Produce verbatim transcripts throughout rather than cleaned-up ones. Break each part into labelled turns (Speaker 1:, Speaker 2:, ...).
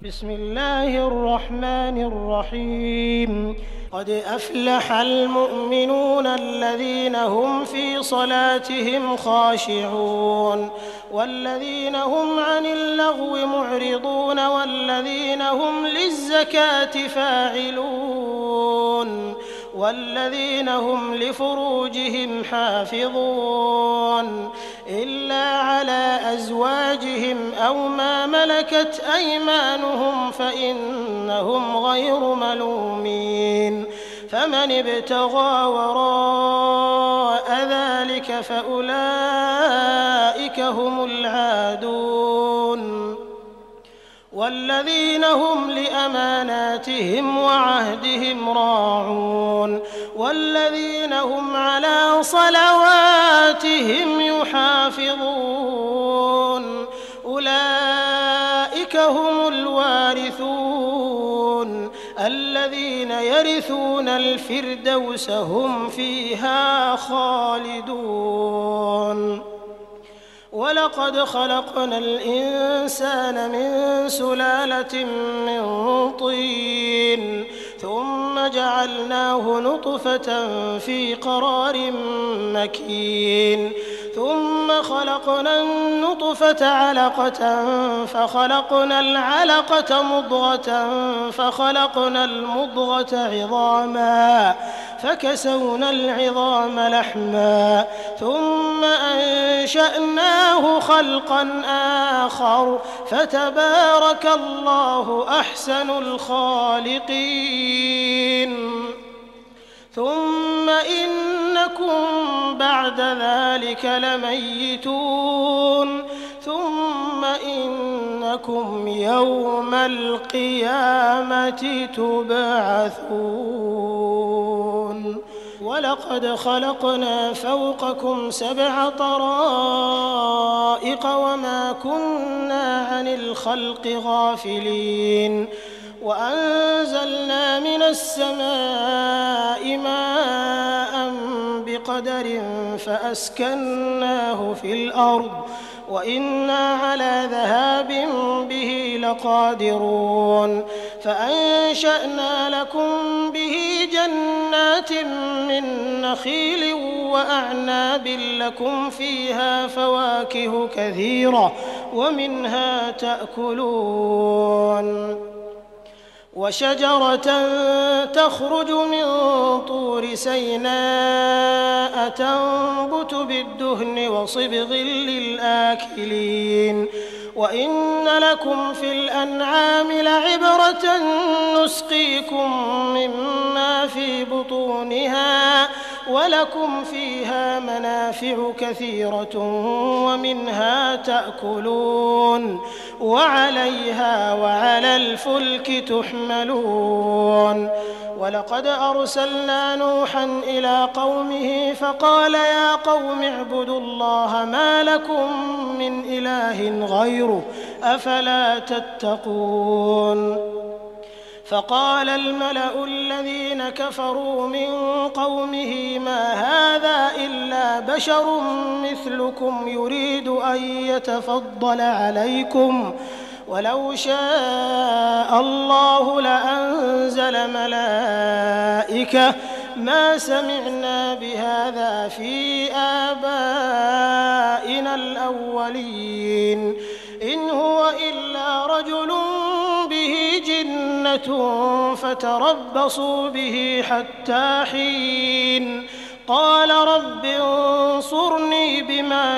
Speaker 1: بسم الله الرحمن الرحيم قد أفلح المؤمنون الذين هم في صلاتهم خاشعون والذين هم عن اللغو معرضون والذين هم للزكاة فاعلون والذين هم لفروجهم حافظون إلا على أزواجهم أو ما ملكت أيمانهم فإنهم غير ملومين فمن ابتغى وراء ذلك فأولئك هم العادون والذين هم لأماناتهم وعهدهم راعون والذين هم على صلواتهم يحافظون أولئك هم الوارثون الذين يرثون الفردوس هم فيها خالدون ولقد خلقنا الإنسان من سلالة من طين ثم جعلناه نطفة في قرار مكين ثم خلقنا النطفة علقة فخلقنا العلقة مضغة فخلقنا المضغة عظاما فكسونا العظام لحما ثم أنشأناه خلقا آخر فتبارك الله أحسن الخالقين ثم إنكم بعد ذلك لميتون ثم إنكم يوم القيامة تبعثون ولقد خلقنا فوقكم سبع طرائق وما كنا عن الخلق غافلين وأنزلنا من السماء ماء بقدر فأسكناه في الأرض وإنا على ذهاب به لقادرون فأنشأنا لكم به جنات من نخيل وأعناب لكم فيها فواكه كثيرة ومنها تأكلون وشجرة تخرج من طور سيناء تنبت بالدهن وصبغ للآكلين وإن لكم في الأنعام لعبرة نسقيكم مما في بطونها ولكم فيها منافع كثيرة ومنها تأكلون وعليها وعلى الفلك تحملون ولقد أرسلنا نوحا إلى قومه فقال يا قوم اعبدوا الله ما لكم من إله غيره أفلا تتقون فقال الملأ الذين كفروا من قومه ما هذا إلا بشر مثلكم يريد أن يتفضل عليكم ولو شاء الله لأنزل ملائكة ما سمعنا بهذا في آبائنا الأولين إن هو إلا رجل به جنة فتربصوا به حتى حين قال رب انصرني بما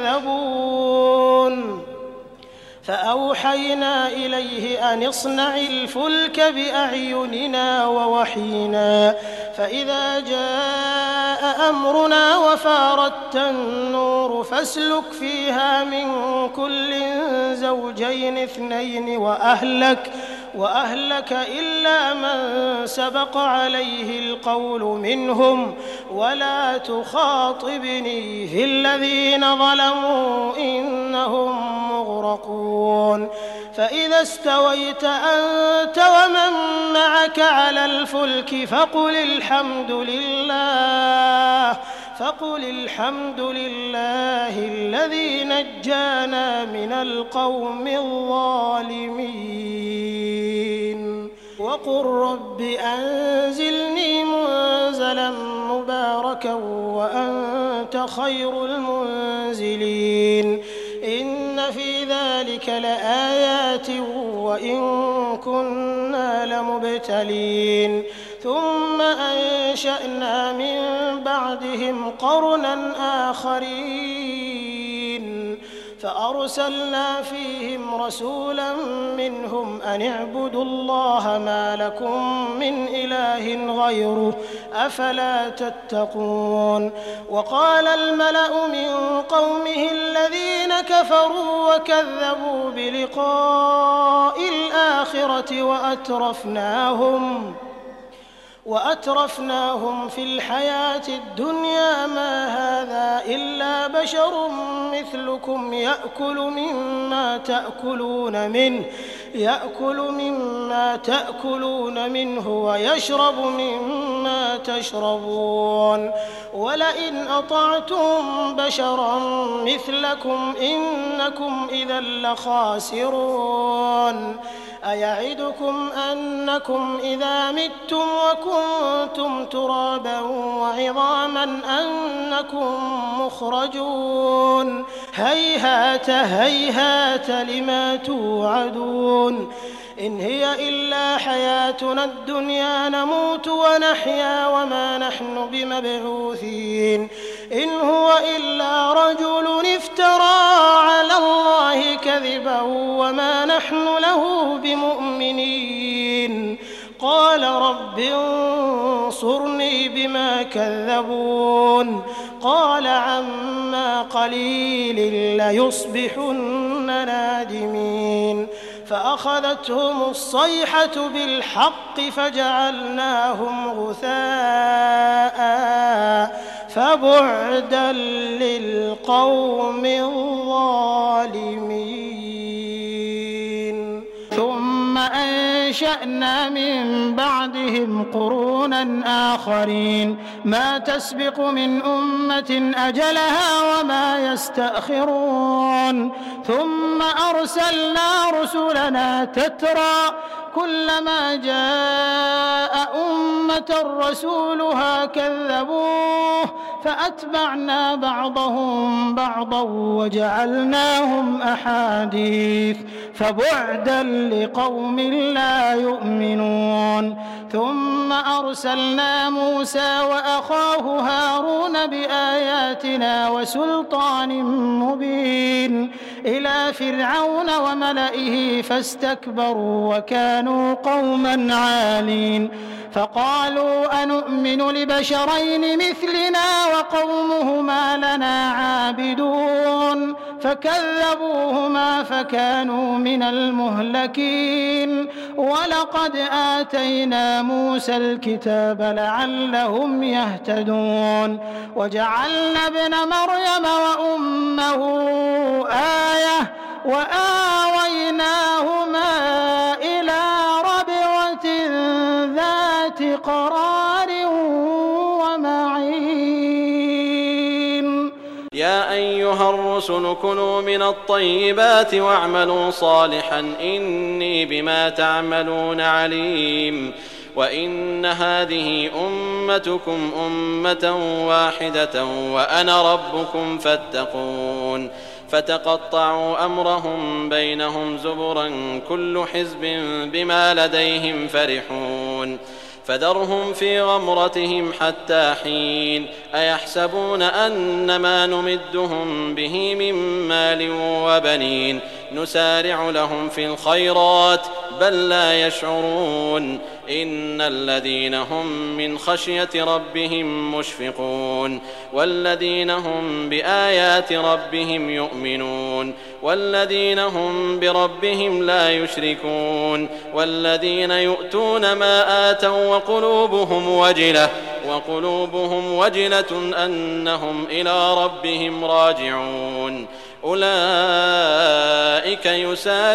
Speaker 1: كذبون فأوحينا إليه أن اصنع الفلك بأعيننا ووحينا فإذا جاء أمرنا وفاردت النور فاسلك فيها من كل زوجين اثنين وأهلك وأهلك إلا من سبق عليه القول منهم ولا تخاطبني في الذين ظلموا إنهم مغرقون فإذا استويت أنت ومن معك على الفلك فقل الحمد لله فقل الحمد لله الذي نجانا من القوم الظالمين وقل رب أنزلني منزلا مباركا وأنت خير المنزلين إن في ذلك لآيات وإن كنا لمبتلين ثم أنشأنا من بعدهم قرنا آخرين فأرسلنا فيهم رسولا منهم أن اعبدوا الله ما لكم من إله غيره أفلا تتقون وقال الملأ من قومه الذين كفروا وكذبوا بلقاء الآخرة وأترفناهم وأترفناهم في الحياة الدنيا ما هذا إلا بشر مثلكم يأكل مما تأكلون منه يأكل مما تأكلون منه ويشرب مما تشربون ولئن أطعتم بشرا مثلكم إنكم إذا لخاسرون أيعدكم أنكم إذا متم وكنتم ترابا وعظاما أنكم مخرجون هيهات هيهات لما توعدون إن هي إلا حياتنا الدنيا نموت ونحيا وما نحن بمبعوثين إن هو إلا رجل افترى على الله كذبا وما نحن له بمؤمنين قال رب انصرني بما كذبون قال عما قليل ليصبحن نادمين فأخذتهم الصيحة بالحق فجعلناهم غثاء فبعدا للقوم الظالمين ثم أنشأنا من بعدهم قرونا آخرين ما تسبق من أمة أجلها وما يستأخرون ثم أرسلنا رسلنا تترى كلما جاء أمة رسولها كذبوه فأتبعنا بعضهم بعضا وجعلناهم أحاديث فبعدا لقوم لا يؤمنون ثم أرسلنا موسى وأخاه هارون بآياتنا وسلطان مبين إلى فرعون وملئه فاستكبروا وكانوا قوما عالين فقالوا أنؤمن لبشرين مثلنا وقومهما لنا عابدون فكذبوهما فكانوا من المهلكين ولقد آتينا موسى الكتاب لعلهم يهتدون وجعلنا ابن مريم وأمه آية وآويناهما إلى ربوة ذات قرار ومعين
Speaker 2: يا أيها الرسل كلوا من الطيبات واعملوا صالحا إني بما تعملون عليم وإن هذه أمتكم أمة واحدة وأنا ربكم فاتقون فتقطعوا أمرهم بينهم زبرا كل حزب بما لديهم فرحون فذرهم في غمرتهم حتى حين أيحسبون أن ما نمدهم به من مال وبنين نسارع لهم في الخيرات بل لا يشعرون إن الذين هم من خشية ربهم مشفقون والذين هم بآيات ربهم يؤمنون والذين هم بربهم لا يشركون والذين يؤتون ما آتوا وقلوبهم وجلة وقلوبهم وجلة أنهم إلى ربهم راجعون أولئك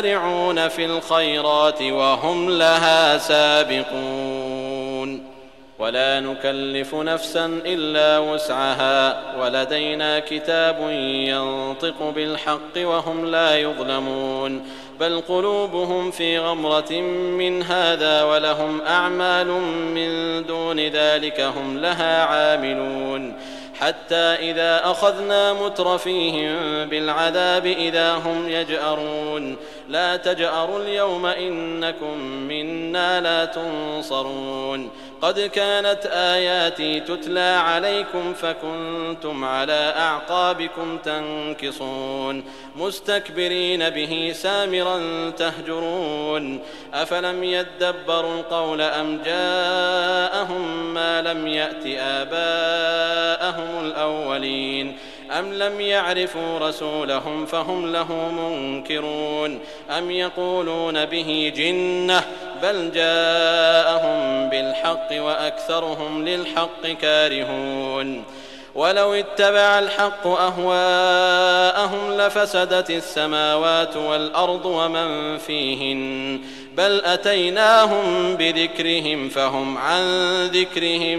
Speaker 2: يسارعون في الخيرات وهم لها سابقون ولا نكلف نفسا إلا وسعها ولدينا كتاب ينطق بالحق وهم لا يظلمون بل قلوبهم في غمرة من هذا ولهم أعمال من دون ذلك هم لها عاملون حتى إذا أخذنا مترفيهم بالعذاب إذا هم يجأرون لا تجأروا اليوم إنكم منا لا تنصرون قد كانت آياتي تتلى عليكم فكنتم على أعقابكم تنكصون مستكبرين به سامرا تهجرون أفلم يدبروا القول أم جاءهم ما لم يأت آباءهم الأولين أم لم يعرفوا رسولهم فهم له منكرون أم يقولون به جنة بل جاءهم بالحق وأكثرهم للحق كارهون ولو اتبع الحق أهواءهم لفسدت السماوات والأرض ومن فيهن بل أتيناهم بذكرهم فهم عن ذكرهم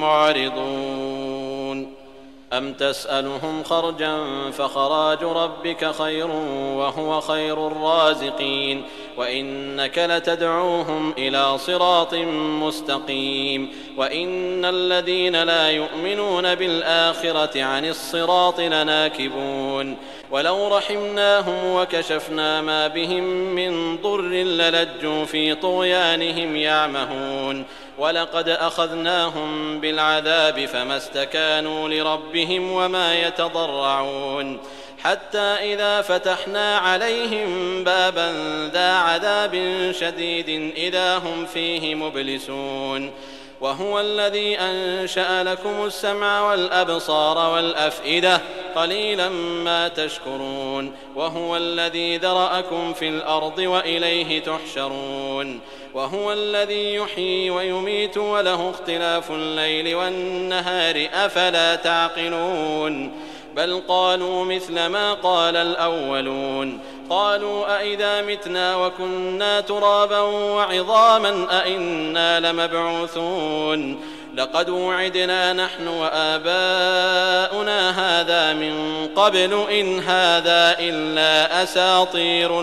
Speaker 2: معرضون أم تسألهم خرجا فخراج ربك خير وهو خير الرازقين وإنك لتدعوهم إلى صراط مستقيم وإن الذين لا يؤمنون بالآخرة عن الصراط لناكبون ولو رحمناهم وكشفنا ما بهم من ضر للجوا في طغيانهم يعمهون ولقد أخذناهم بالعذاب فما استكانوا لربهم وما يتضرعون حتى إذا فتحنا عليهم بابا ذا عذاب شديد إذا هم فيه مبلسون وهو الذي أنشأ لكم السمع والأبصار والأفئدة قليلا ما تشكرون وهو الذي ذرأكم في الأرض وإليه تحشرون وهو الذي يحيي ويميت وله اختلاف الليل والنهار أفلا تعقلون بل قالوا مثل ما قال الأولون قالوا أئذا متنا وكنا ترابا وعظاما أئنا لمبعوثون لقد وعدنا نحن وآباؤنا هذا من قبل إن هذا إلا أساطير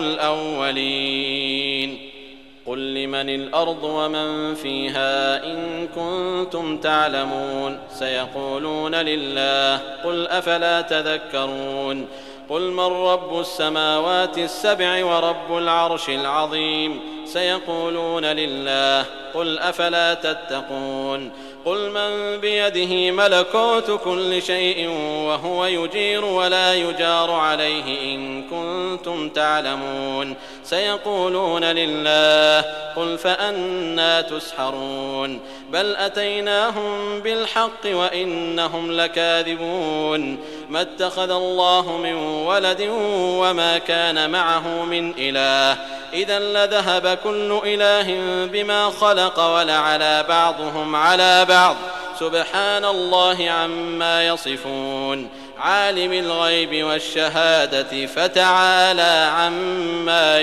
Speaker 2: الأولين قل لمن الأرض ومن فيها إن كنتم تعلمون سيقولون لله قل أفلا تذكرون قل من رب السماوات السبع ورب العرش العظيم سيقولون لله قل أفلا تتقون قل من بيده ملكوت كل شيء وهو يجير ولا يجار عليه إن كنتم تعلمون سيقولون لله قل فأنى تسحرون بل أتيناهم بالحق وإنهم لكاذبون ما اتخذ الله من ولد وما كان معه من إله إذا لذهب كل إله بما خلق ولعلى بعضهم على بعض سبحان الله عما يصفون عالم الغيب والشهادة فتعالى عما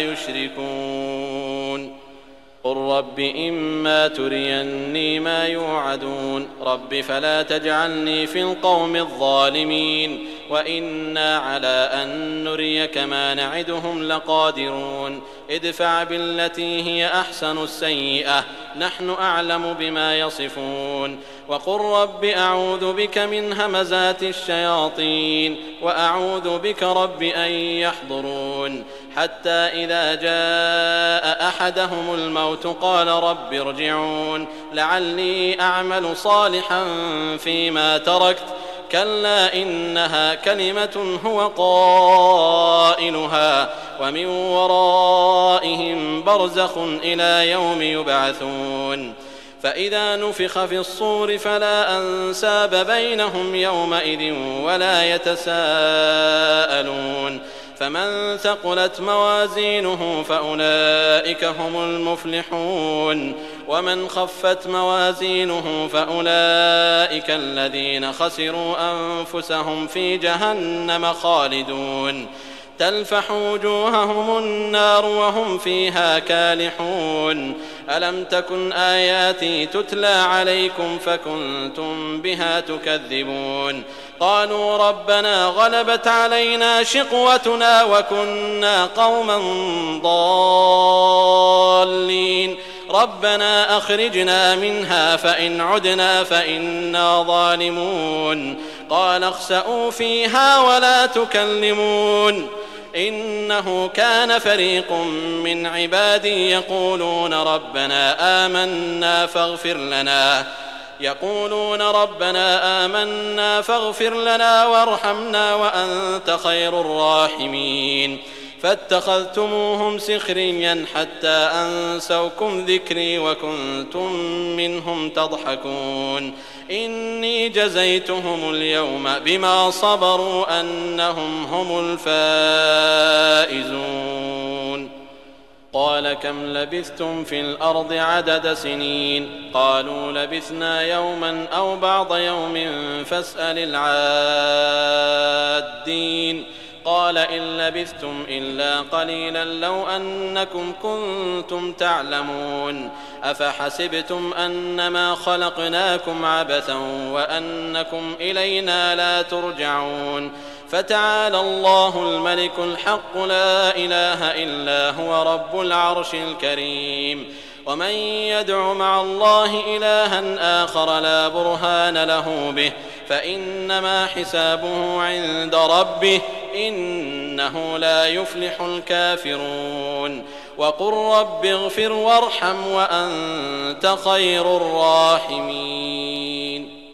Speaker 2: يشركون قل رب إما تريني ما يوعدون رب فلا تجعلني في القوم الظالمين وإنا على أن نريك ما نعدهم لقادرون ادفع بالتي هي أحسن السيئة نحن أعلم بما يصفون وقل رب أعوذ بك من همزات الشياطين وأعوذ بك رب أن يحضرون حتى إذا جاء أحدهم الموت قال رب ارجعون لعلي أعمل صالحا فيما تركت كلا إنها كلمة هو قائلها ومن ورائهم برزخ إلى يوم يبعثون فإذا نفخ في الصور فلا أنساب بينهم يومئذ ولا يتساءلون فمن ثقلت موازينه فأولئك هم المفلحون ومن خفت موازينه فأولئك الذين خسروا أنفسهم في جهنم خالدون تلفح وجوههم النار وهم فيها كالحون ألم تكن آياتي تتلى عليكم فكنتم بها تكذبون قالوا ربنا غلبت علينا شقوتنا وكنا قوما ضالين ربنا أخرجنا منها فإن عدنا فإنا ظالمون قال اخسئوا فيها ولا تكلمون إنه كان فريق من عبادي يقولون ربنا آمنا فاغفر لنا يقولون ربنا آمنا فاغفر لنا وارحمنا وأنت خير الراحمين فاتخذتموهم سخريا حتى أنسوكم ذكري وكنتم منهم تضحكون إني جزيتهم اليوم بما صبروا أنهم هم الفائزون قال كم لبثتم في الأرض عدد سنين قالوا لبثنا يوما أو بعض يوم فاسأل العادين قال إن لبثتم إلا قليلا لو أنكم كنتم تعلمون أفحسبتم أنما خلقناكم عبثا وأنكم إلينا لا ترجعون فتعالى الله الملك الحق لا إله إلا هو رب العرش الكريم ومن يدع مع الله إلها آخر لا برهان له به فإنما حسابه عند ربه إنه لا يفلح الكافرون وقل رب اغفر وارحم وأنت خير الراحمين